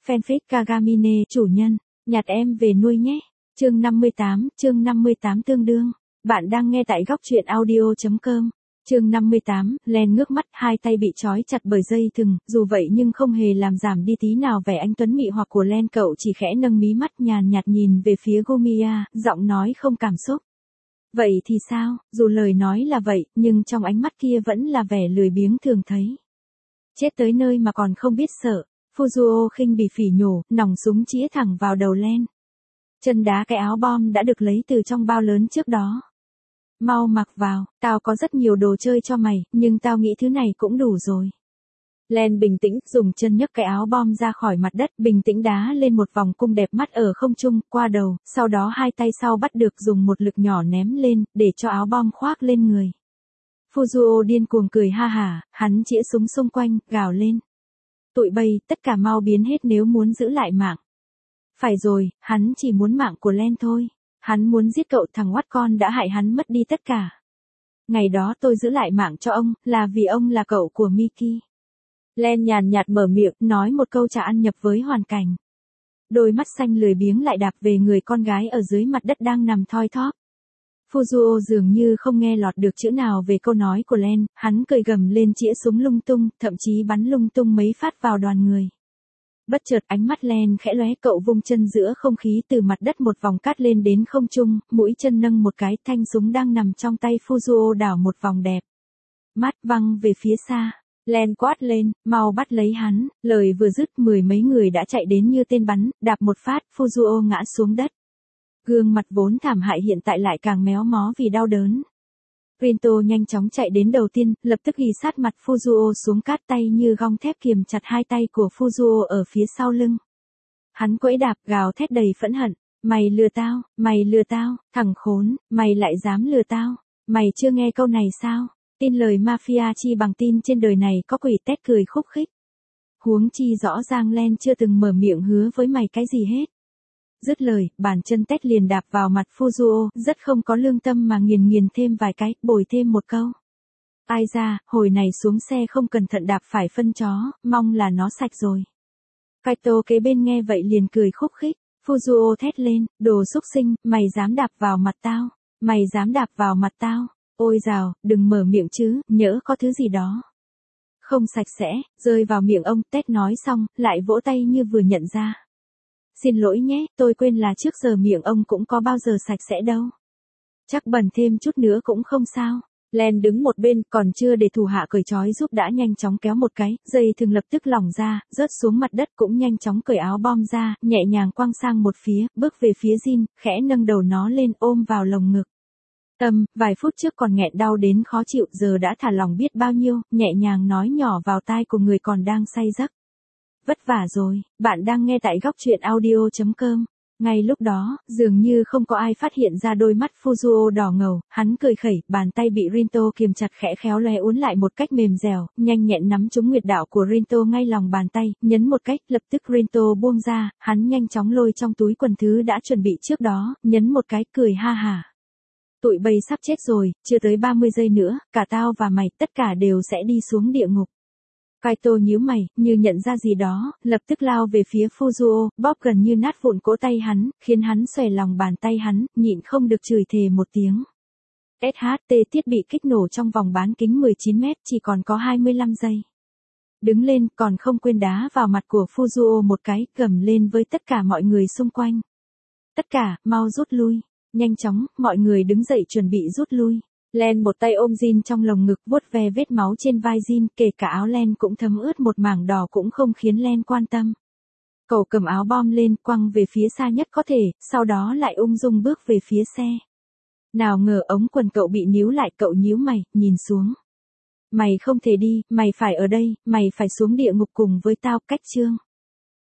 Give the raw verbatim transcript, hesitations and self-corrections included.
Fanfic Kagamine, chủ nhân, nhặt em về nuôi nhé. Chương năm mươi tám, chương năm mươi tám tương đương. Bạn đang nghe tại góc truyện audio chấm com. Chương năm mươi tám, Len ngước mắt, hai tay bị trói chặt bởi dây thừng, dù vậy nhưng không hề làm giảm đi tí nào vẻ anh tuấn mị hoặc của Len, cậu chỉ khẽ nâng mí mắt nhàn nhạt nhìn về phía Gomia, giọng nói không cảm xúc. Vậy thì sao, dù lời nói là vậy, nhưng trong ánh mắt kia vẫn là vẻ lười biếng thường thấy. Chết tới nơi mà còn không biết sợ. Fuzuo khinh bỉ phỉ nhổ, nòng súng chĩa thẳng vào đầu Len. Chân đá cái áo bom đã được lấy từ trong bao lớn trước đó. Mau mặc vào, tao có rất nhiều đồ chơi cho mày, nhưng tao nghĩ thứ này cũng đủ rồi. Len bình tĩnh, dùng chân nhấc cái áo bom ra khỏi mặt đất, bình tĩnh đá lên một vòng cung đẹp mắt ở không trung, qua đầu, sau đó hai tay sau bắt được dùng một lực nhỏ ném lên, để cho áo bom khoác lên người. Fuzuo điên cuồng cười ha hả, hắn chĩa súng xung quanh, gào lên. Tụi bay, tất cả mau biến hết nếu muốn giữ lại mạng. Phải rồi, hắn chỉ muốn mạng của Len thôi. Hắn muốn giết cậu, thằng oát con đã hại hắn mất đi tất cả. Ngày đó tôi giữ lại mạng cho ông, là vì ông là cậu của Mickey. Len nhàn nhạt mở miệng, nói một câu trả ăn nhập với hoàn cảnh. Đôi mắt xanh lười biếng lại đạp về người con gái ở dưới mặt đất đang nằm thoi thóp. Fuzuo dường như không nghe lọt được chữ nào về câu nói của Len, hắn cười gầm lên chĩa súng lung tung, thậm chí bắn lung tung mấy phát vào đoàn người. Bất chợt ánh mắt Len khẽ lóe, cậu vung chân giữa không khí từ mặt đất một vòng cát lên đến không trung, mũi chân nâng một cái, thanh súng đang nằm trong tay Fuzuo đảo một vòng đẹp. Mắt văng về phía xa. Len quát lên, mau bắt lấy hắn, lời vừa dứt mười mấy người đã chạy đến như tên bắn, đạp một phát, Fuzuo ngã xuống đất. Gương mặt vốn thảm hại hiện tại lại càng méo mó vì đau đớn. Rinto nhanh chóng chạy đến đầu tiên, lập tức ghi sát mặt Fuzuo xuống cát, tay như gong thép kiềm chặt hai tay của Fuzuo ở phía sau lưng. Hắn quẫy đạp, gào thét đầy phẫn hận. Mày lừa tao, mày lừa tao, thằng khốn, mày lại dám lừa tao. Mày chưa nghe câu này sao? Tin lời mafia chi bằng tin trên đời này có quỷ, tét cười khúc khích. Huống chi rõ ràng Len chưa từng mở miệng hứa với mày cái gì hết. Dứt lời, bàn chân tét liền đạp vào mặt Fuzuo, rất không có lương tâm mà nghiền nghiền thêm vài cái, bồi thêm một câu. Ai ra, hồi này xuống xe không cẩn thận đạp phải phân chó, mong là nó sạch rồi. Kaito kế bên nghe vậy liền cười khúc khích. Fuzuo thét lên, đồ xúc sinh, mày dám đạp vào mặt tao, mày dám đạp vào mặt tao, ôi dào, đừng mở miệng chứ, nhỡ có thứ gì đó không sạch sẽ, rơi vào miệng ông. Tét nói xong, lại vỗ tay như vừa nhận ra. Xin lỗi nhé, tôi quên là trước giờ miệng ông cũng có bao giờ sạch sẽ đâu. Chắc bẩn thêm chút nữa cũng không sao. Len đứng một bên, còn chưa để thủ hạ cởi trói giúp đã nhanh chóng kéo một cái, dây thừng lập tức lỏng ra, rớt xuống mặt đất, cũng nhanh chóng cởi áo bom ra, nhẹ nhàng quăng sang một phía, bước về phía Jin, khẽ nâng đầu nó lên ôm vào lồng ngực. Tâm, vài phút trước còn nghẹn đau đến khó chịu, giờ đã thả lỏng biết bao nhiêu, nhẹ nhàng nói nhỏ vào tai của người còn đang say giấc. Vất vả rồi, bạn đang nghe tại góc truyện audio chấm com. Ngay lúc đó, dường như không có ai phát hiện ra đôi mắt Fuzuo đỏ ngầu, hắn cười khẩy, bàn tay bị Rinto kiềm chặt khẽ khéo léo uốn lại một cách mềm dẻo, nhanh nhẹn nắm trúng nguyệt đạo của Rinto ngay lòng bàn tay, nhấn một cách, lập tức Rinto buông ra, hắn nhanh chóng lôi trong túi quần thứ đã chuẩn bị trước đó, nhấn một cái, cười ha hả. Tụi bay sắp chết rồi, chưa tới ba mươi giây nữa, cả tao và mày, tất cả đều sẽ đi xuống địa ngục. Kaito nhíu mày, như nhận ra gì đó, lập tức lao về phía Fuzuo, bóp gần như nát vụn cỗ tay hắn, khiến hắn xòe lòng bàn tay hắn, nhịn không được chửi thề một tiếng. ét hát tê thiết bị kích nổ trong vòng bán kính mười chín mét, chỉ còn có hai mươi lăm giây. Đứng lên, còn không quên đá vào mặt của Fuzuo một cái, gầm lên với tất cả mọi người xung quanh. Tất cả, mau rút lui. Nhanh chóng, mọi người đứng dậy chuẩn bị rút lui. Len một tay ôm Jin trong lồng ngực, vuốt ve vết máu trên vai Jin, kể cả áo Len cũng thấm ướt một mảng đỏ cũng không khiến Len quan tâm. Cậu cầm áo bom lên, quăng về phía xa nhất có thể, sau đó lại ung dung bước về phía xe. Nào ngờ ống quần cậu bị níu lại, cậu nhíu mày, nhìn xuống. Mày không thể đi, mày phải ở đây, mày phải xuống địa ngục cùng với tao, cách chương.